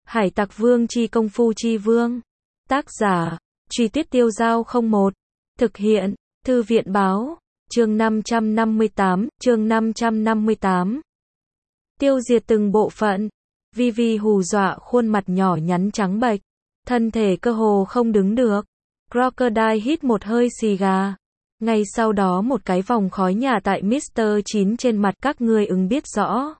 Hải Tặc Vương chi công phu chi vương. Tác giả, Truy Tuyết Tiêu Giao 01. Thực hiện, Thư viện Báo. Chương 558. Tiêu diệt từng bộ phận. Vivi hù dọa khuôn mặt nhỏ nhắn trắng bệch. Thân thể cơ hồ không đứng được. Crocodile hít một hơi xì gà. Ngay sau đó một cái vòng khói nhà tại Mr. 9 trên mặt các ngươi ứng biết rõ.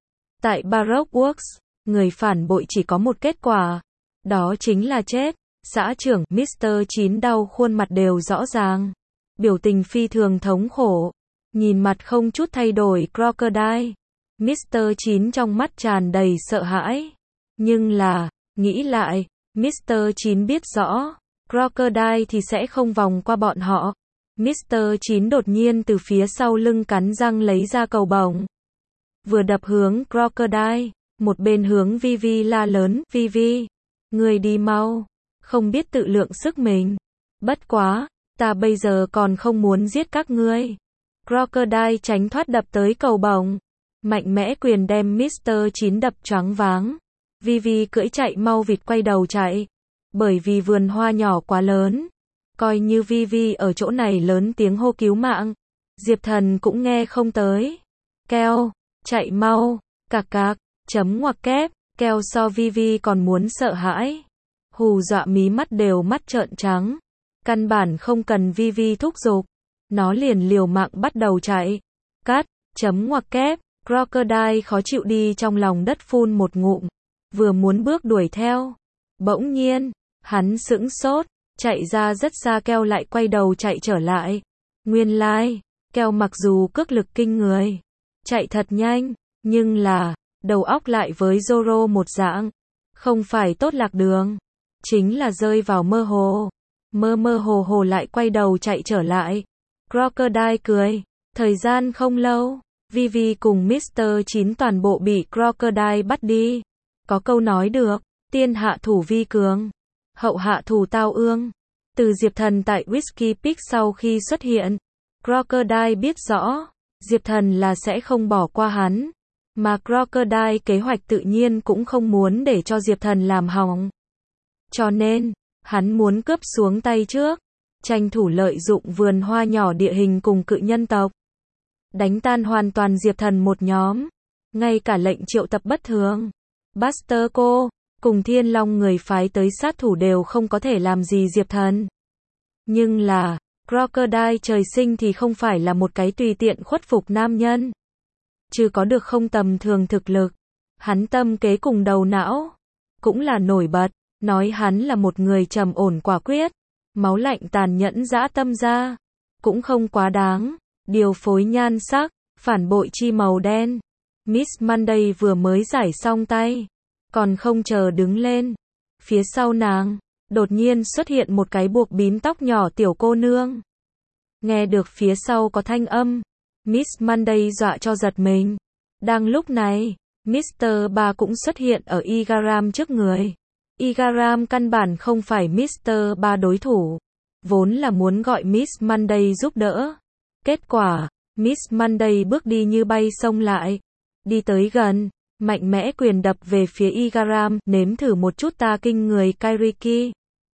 Tại Baroque Works, người phản bội chỉ có một kết quả. Đó chính là chết. Xã trưởng Mr. 9 đau khuôn mặt đều rõ ràng. Biểu tình phi thường thống khổ. Nhìn mặt không chút thay đổi Crocodile. Mr. 9 trong mắt tràn đầy sợ hãi. Nhưng là, nghĩ lại, Mr. 9 biết rõ, Crocodile thì sẽ không vòng qua bọn họ. Mr. 9 đột nhiên từ phía sau lưng cắn răng lấy ra cầu bổng. Vừa đập hướng Crocodile, một bên hướng Vivi la lớn, Vivi, người đi mau, không biết tự lượng sức mình. Bất quá, ta bây giờ còn không muốn giết các ngươi. Crocodile tránh thoát đập tới cầu bổng. Mạnh mẽ quyền đem Mr. 9 đập choáng váng. Vivi cưỡi chạy mau vịt quay đầu chạy. Bởi vì vườn hoa nhỏ quá lớn. Coi như Vivi ở chỗ này lớn tiếng hô cứu mạng. Diệp Thần cũng nghe không tới. Keo, chạy mau, cạc cạc, chấm ngoặc kép, keo so Vivi còn muốn sợ hãi. Hù dọa mí mắt đều mắt trợn trắng. Căn bản không cần Vivi thúc giục. Nó liền liều mạng bắt đầu chạy. Cắt, chấm ngoặc kép. Crocodile khó chịu đi trong lòng đất phun một ngụm. Vừa muốn bước đuổi theo. Bỗng nhiên, hắn sững sốt. Chạy ra rất xa keo lại quay đầu chạy trở lại. Nguyên lai, keo mặc dù cước lực kinh người. Chạy thật nhanh. Nhưng là, đầu óc lại với Zoro một dạng. Không phải tốt lạc đường. Chính là rơi vào mơ hồ. Mơ hồ lại quay đầu chạy trở lại. Crocodile cười. Thời gian không lâu. Vivi cùng Mr. 9 toàn bộ bị Crocodile bắt đi. Có câu nói được, tiên hạ thủ vi cường, hậu hạ thủ tao ương. Từ Diệp Thần tại Whiskey Peak sau khi xuất hiện, Crocodile biết rõ, Diệp Thần là sẽ không bỏ qua hắn. Mà Crocodile kế hoạch tự nhiên cũng không muốn để cho Diệp Thần làm hỏng. Cho nên, hắn muốn cướp xuống tay trước, tranh thủ lợi dụng vườn hoa nhỏ địa hình cùng cự nhân tộc. Đánh tan hoàn toàn Diệp Thần một nhóm. Ngay cả lệnh triệu tập bất thường. Buster cô, cùng Thiên Long người phái tới sát thủ đều không có thể làm gì Diệp Thần. Nhưng là, Crocodile trời sinh thì không phải là một cái tùy tiện khuất phục nam nhân. Chứ có được không tầm thường thực lực. Hắn tâm kế cùng đầu não. Cũng là nổi bật. Nói hắn là một người trầm ổn quả quyết. Máu lạnh tàn nhẫn dã tâm ra. Cũng không quá đáng. Điều phối nhan sắc, phản bội chi màu đen. Miss Monday vừa mới giải xong tay. Còn không chờ đứng lên. Phía sau nàng, đột nhiên xuất hiện một cái buộc bím tóc nhỏ tiểu cô nương. Nghe được phía sau có thanh âm. Miss Monday dọa cho giật mình. Đang lúc này, Mr. 3 cũng xuất hiện ở Igaram trước người. Igaram căn bản không phải Mr. 3 đối thủ. Vốn là muốn gọi Miss Monday giúp đỡ. Kết quả, Miss Monday bước đi như bay xông lại. Đi tới gần, mạnh mẽ quyền đập về phía Igaram, nếm thử một chút ta kinh người Kairiki.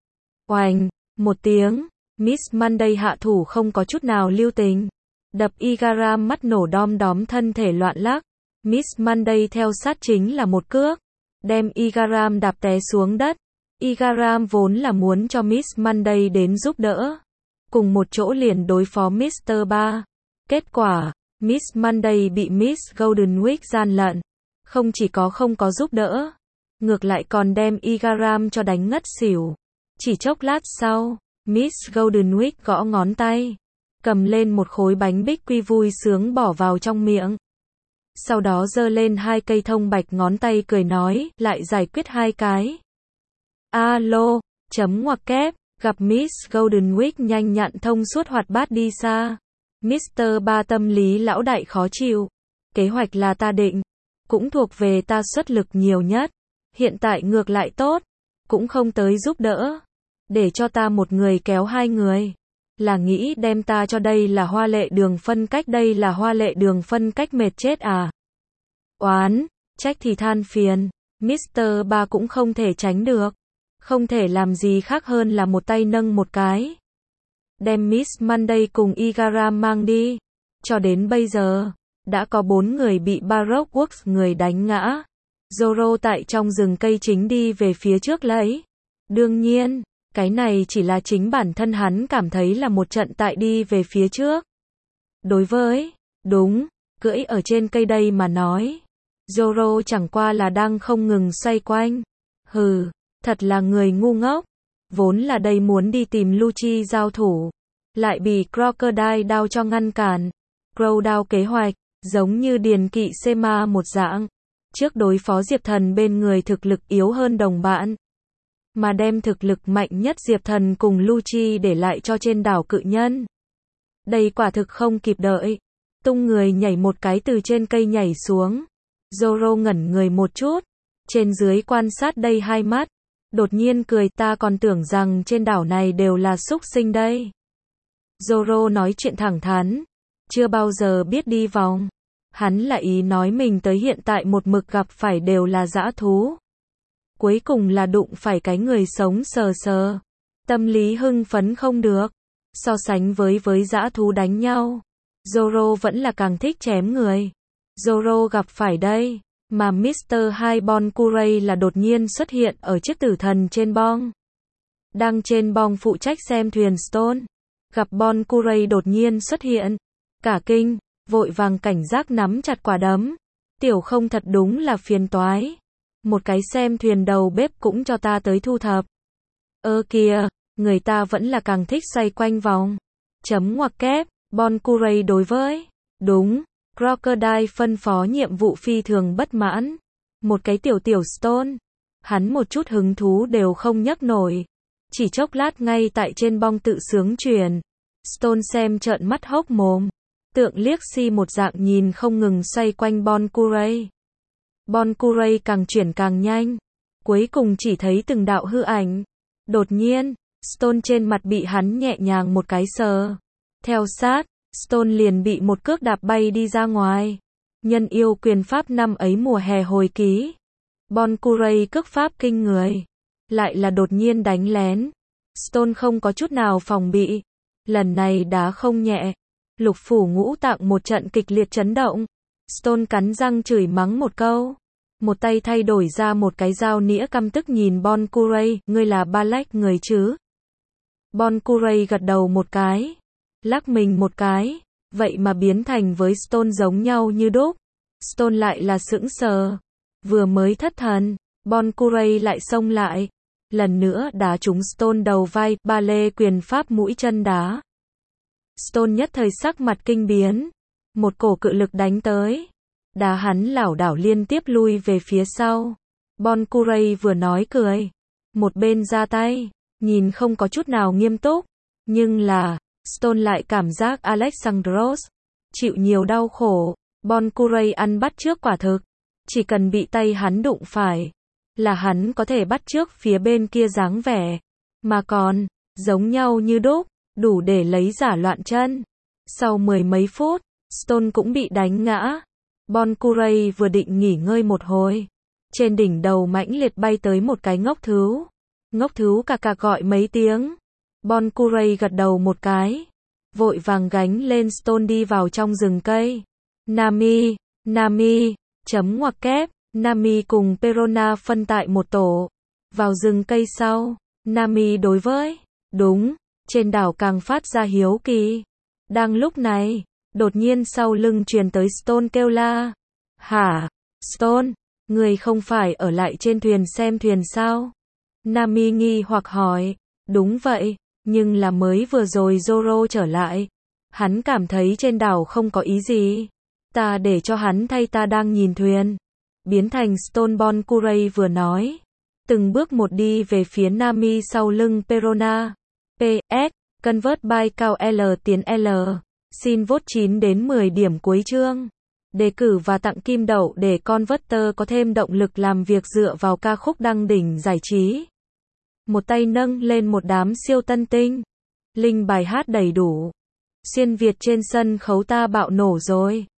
Oành, một tiếng, Miss Monday hạ thủ không có chút nào lưu tình. Đập Igaram mắt nổ đom đóm thân thể loạn lắc. Miss Monday theo sát chính là một cước. Đem Igaram đạp té xuống đất. Igaram vốn là muốn cho Miss Monday đến giúp đỡ. Cùng một chỗ liền đối phó Mr. 3. Kết quả, Miss Monday bị Miss Golden Week gian lận. Không chỉ có không có giúp đỡ, ngược lại còn đem Igaram cho đánh ngất xỉu. Chỉ chốc lát sau, Miss Golden Week gõ ngón tay. Cầm lên một khối bánh bích quy vui sướng bỏ vào trong miệng. Sau đó giơ lên hai cây thông bạch ngón tay cười nói, lại giải quyết hai cái. Alo, chấm ngoặc kép. Gặp Miss Golden Week nhanh nhặn thông suốt hoạt bát đi xa. Mr. 3 tâm lý lão đại khó chịu. Kế hoạch là ta định. Cũng thuộc về ta xuất lực nhiều nhất. Hiện tại ngược lại tốt. Cũng không tới giúp đỡ. Để cho ta một người kéo hai người. Là nghĩ đem ta cho đây là hoa lệ đường phân cách, đây là hoa lệ đường phân cách mệt chết à. Oán, trách thì than phiền. Mr. Ba cũng không thể tránh được. Không thể làm gì khác hơn là một tay nâng một cái. Đem Miss Monday cùng Igara mang đi. Cho đến bây giờ, đã có 4 người bị Baroque Works người đánh ngã. Zoro tại trong rừng cây chính đi về phía trước lấy. Đương nhiên, cái này chỉ là chính bản thân hắn cảm thấy là một trận tại đi về phía trước. Đối với, đúng, cưỡi ở trên cây đây mà nói. Zoro chẳng qua là đang không ngừng xoay quanh. Hừ, thật là người ngu ngốc. Vốn là đây muốn đi tìm Lucci giao thủ. Lại bị Crocodile đao cho ngăn cản. Crow đao kế hoạch, giống như điền kỵ Sema một dạng. Trước đối phó Diệp Thần bên người thực lực yếu hơn đồng bạn. Mà đem thực lực mạnh nhất Diệp Thần cùng Lucci để lại cho trên đảo cự nhân. Đây quả thực không kịp đợi. Tung người nhảy một cái từ trên cây nhảy xuống. Zoro ngẩn người một chút. Trên dưới quan sát đây hai mắt. Đột nhiên cười, ta còn tưởng rằng trên đảo này đều là súc sinh đây. Zoro nói chuyện thẳng thắn. Chưa bao giờ biết đi vòng. Hắn là ý nói mình tới hiện tại một mực gặp phải đều là dã thú. Cuối cùng là đụng phải cái người sống sờ sờ. Tâm lý hưng phấn không được. So sánh với dã thú đánh nhau, Zoro vẫn là càng thích chém người. Zoro gặp phải đây, mà Mr. Hai Bon Curry là đột nhiên xuất hiện ở chiếc tử thần trên bong. Đang trên bong phụ trách xem thuyền Stone. Gặp Bon Curry đột nhiên xuất hiện. Cả kinh, vội vàng cảnh giác nắm chặt quả đấm. Tiểu không thật đúng là phiền toái. Một cái xem thuyền đầu bếp cũng cho ta tới thu thập. Kìa, người ta vẫn là càng thích xoay quanh vòng. Chấm ngoặc kép, Bon Curry đối với. Đúng, Crocodile phân phó nhiệm vụ phi thường bất mãn. Một cái tiểu Stone. Hắn một chút hứng thú đều không nhấc nổi. Chỉ chốc lát ngay tại trên bong tự sướng chuyển. Stone xem trợn mắt hốc mồm. Tượng liếc si một dạng nhìn không ngừng xoay quanh Bon Curry. Bon Curry càng chuyển càng nhanh. Cuối cùng chỉ thấy từng đạo hư ảnh. Đột nhiên, Stone trên mặt bị hắn nhẹ nhàng một cái sờ. Theo sát, Stone liền bị một cước đạp bay đi ra ngoài. Nhân yêu quyền pháp năm ấy mùa hè hồi ký. Bon Curry cước pháp kinh người. Lại là đột nhiên đánh lén. Stone không có chút nào phòng bị. Lần này đá không nhẹ. Lục phủ ngũ tạng một trận kịch liệt chấn động. Stone cắn răng chửi mắng một câu. Một tay thay đổi ra một cái dao nĩa căm tức nhìn Bon Curry, ngươi là Balak người chứ? Bon Curry gật đầu một cái, lắc mình một cái, vậy mà biến thành với Stone giống nhau như đúc. Stone lại là sững sờ, vừa mới thất thần, Bon Curry lại xông lại, lần nữa đá trúng Stone đầu vai, ba lê quyền pháp mũi chân đá. Stone nhất thời sắc mặt kinh biến, một cổ cự lực đánh tới. Đá hắn lảo đảo liên tiếp lui về phía sau. Bon Curry vừa nói cười. Một bên ra tay. Nhìn không có chút nào nghiêm túc. Nhưng là, Stone lại cảm giác Alexandros chịu nhiều đau khổ. Bon Curry ăn bắt trước quả thực. Chỉ cần bị tay hắn đụng phải. Là hắn có thể bắt trước phía bên kia dáng vẻ. Mà còn, giống nhau như đúc. Đủ để lấy giả loạn chân. Sau 10 mấy phút, Stone cũng bị đánh ngã. Bon Curry vừa định nghỉ ngơi một hồi. Trên đỉnh đầu mãnh liệt bay tới một cái ngốc thú. Ngốc thú cà cà gọi mấy tiếng. Bon Curry gật đầu một cái. Vội vàng gánh lên Stone đi vào trong rừng cây. Nami, chấm ngoặc kép. Nami cùng Perona phân tại một tổ. Vào rừng cây sau. Nami đối với. Đúng, trên đảo càng phát ra hiếu kỳ. Đang lúc này. Đột nhiên sau lưng truyền tới Stone kêu la. Hả? Stone, người không phải ở lại trên thuyền xem thuyền sao? Nami nghi hoặc hỏi. Đúng vậy, nhưng là mới vừa rồi Zoro trở lại. Hắn cảm thấy trên đảo không có ý gì. Ta để cho hắn thay ta đang nhìn thuyền. Biến thành Stone. Bon Curry vừa nói. Từng bước một đi về phía Nami sau lưng Perona. PS, convert by cao L tiến L. Xin vote 9 đến 10 điểm cuối chương. Đề cử và tặng kim đậu để Converter có thêm động lực làm việc dựa vào ca khúc đăng đỉnh giải trí. Một tay nâng lên một đám siêu tân tinh. Link bài hát đầy đủ. Xuyên Việt trên sân khấu ta bạo nổ rồi.